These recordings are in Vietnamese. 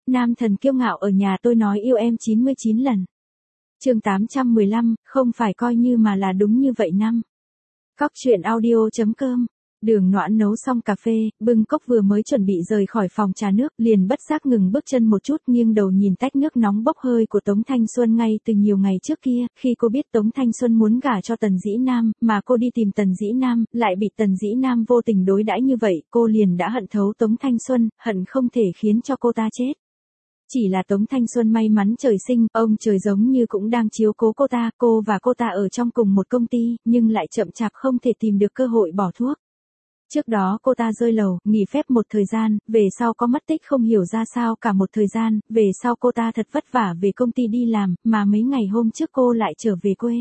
Nam thần kiêu ngạo ở nhà tôi nói yêu em 99 lần. Chương 815, không phải coi như mà là đúng như vậy năm. Cóc truyện audio.com. Đường Noãn nấu xong cà phê, bưng cốc vừa mới chuẩn bị rời khỏi phòng trà nước, liền bất giác ngừng bước chân một chút, nghiêng đầu nhìn tách nước nóng bốc hơi của Tống Thanh Xuân ngay từ nhiều ngày trước kia, khi cô biết Tống Thanh Xuân muốn gả cho Tần Dĩ Nam, mà cô đi tìm Tần Dĩ Nam, lại bị Tần Dĩ Nam vô tình đối đãi như vậy, cô liền đã hận thấu Tống Thanh Xuân, hận không thể khiến cho cô ta chết. Chỉ là Tống Thanh Xuân may mắn trời sinh, ông trời giống như cũng đang chiếu cố cô và cô ta ở trong cùng một công ty, nhưng lại chậm chạp không thể tìm được cơ hội bỏ thuốc. Trước đó cô ta rơi lầu, nghỉ phép một thời gian, về sau có mất tích không hiểu ra sao cả một thời gian, về sau cô ta thật vất vả về công ty đi làm, mà mấy ngày hôm trước cô lại trở về quê.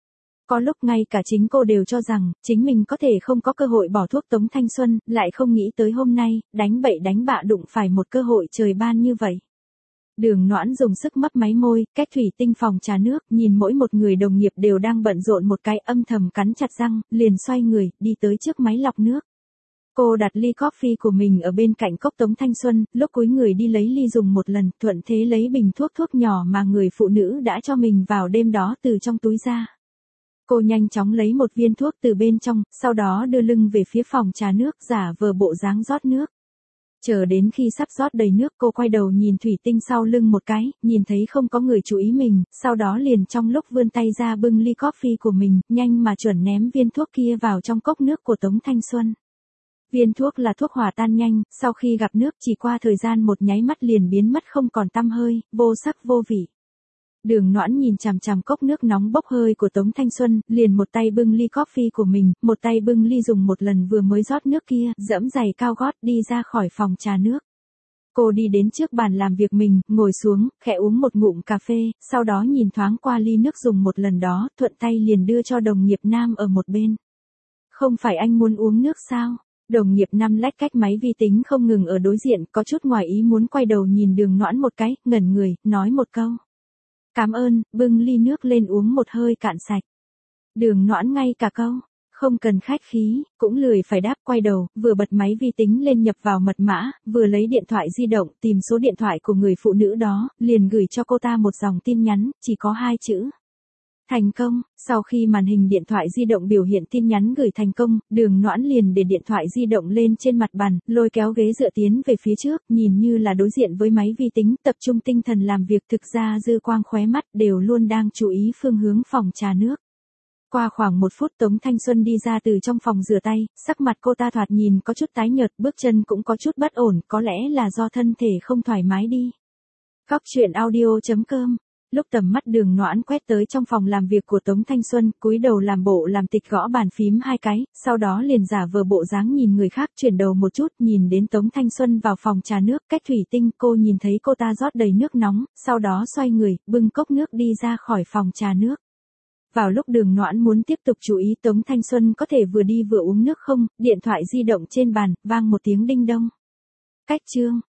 Có lúc ngay cả chính cô đều cho rằng, chính mình có thể không có cơ hội bỏ thuốc Tống Thanh Xuân, lại không nghĩ tới hôm nay, đánh bậy đánh bạ đụng phải một cơ hội trời ban như vậy. Đường Noãn dùng sức mấp máy môi, cách thủy tinh phòng trà nước, nhìn mỗi một người đồng nghiệp đều đang bận rộn một cái, âm thầm cắn chặt răng, liền xoay người, đi tới trước máy lọc nước. Cô đặt ly coffee của mình ở bên cạnh cốc Tống Thanh Xuân, lúc cúi người đi lấy ly dùng một lần, thuận thế lấy bình thuốc nhỏ mà người phụ nữ đã cho mình vào đêm đó từ trong túi ra. Cô nhanh chóng lấy một viên thuốc từ bên trong, sau đó đưa lưng về phía phòng trà nước, giả vờ bộ dáng rót nước. Chờ đến khi sắp rót đầy nước, cô quay đầu nhìn thủy tinh sau lưng một cái, nhìn thấy không có người chú ý mình, sau đó liền trong lúc vươn tay ra bưng ly coffee của mình, nhanh mà chuẩn ném viên thuốc kia vào trong cốc nước của Tống Thanh Xuân. Viên thuốc là thuốc hòa tan nhanh, sau khi gặp nước chỉ qua thời gian một nháy mắt liền biến mất không còn tăm hơi, vô sắc vô vị. Đường Noãn nhìn chằm chằm cốc nước nóng bốc hơi của Tống Thanh Xuân, liền một tay bưng ly coffee của mình, một tay bưng ly dùng một lần vừa mới rót nước kia, dẫm giày cao gót đi ra khỏi phòng trà nước. Cô đi đến trước bàn làm việc mình, ngồi xuống, khẽ uống một ngụm cà phê, sau đó nhìn thoáng qua ly nước dùng một lần đó, thuận tay liền đưa cho đồng nghiệp nam ở một bên. Không phải anh muốn uống nước sao? Đồng nghiệp năm lách cách máy vi tính không ngừng ở đối diện, có chút ngoài ý muốn quay đầu nhìn Đường Noãn một cái, ngẩn người, nói một câu. Cảm ơn, bưng ly nước lên uống một hơi cạn sạch. Đường Noãn ngay cả câu, không cần khách khí, cũng lười phải đáp, quay đầu, vừa bật máy vi tính lên nhập vào mật mã, vừa lấy điện thoại di động tìm số điện thoại của người phụ nữ đó, liền gửi cho cô ta một dòng tin nhắn, chỉ có 2 chữ. Thành công. Sau khi màn hình điện thoại di động biểu hiện tin nhắn gửi thành công, Đường Noãn liền để điện thoại di động lên trên mặt bàn, lôi kéo ghế dựa tiến về phía trước, nhìn như là đối diện với máy vi tính, tập trung tinh thần làm việc, thực ra dư quang khóe mắt đều luôn đang chú ý phương hướng phòng trà nước. Qua khoảng 1 phút Tống Thanh Xuân đi ra từ trong phòng rửa tay, sắc mặt cô ta thoạt nhìn có chút tái nhợt, bước chân cũng có chút bất ổn, có lẽ là do thân thể không thoải mái đi. Cóc truyện audio.com. Lúc tầm mắt Đường Noãn quét tới trong phòng làm việc của Tống Thanh Xuân, cúi đầu làm bộ làm tịch gõ bàn phím 2 cái, sau đó liền giả vờ bộ dáng nhìn người khác, chuyển đầu một chút, nhìn đến Tống Thanh Xuân vào phòng trà nước, cách thủy tinh, cô nhìn thấy cô ta rót đầy nước nóng, sau đó xoay người, bưng cốc nước đi ra khỏi phòng trà nước. Vào lúc Đường Noãn muốn tiếp tục chú ý Tống Thanh Xuân có thể vừa đi vừa uống nước không, điện thoại di động trên bàn, vang một tiếng đinh đông. Cách chương.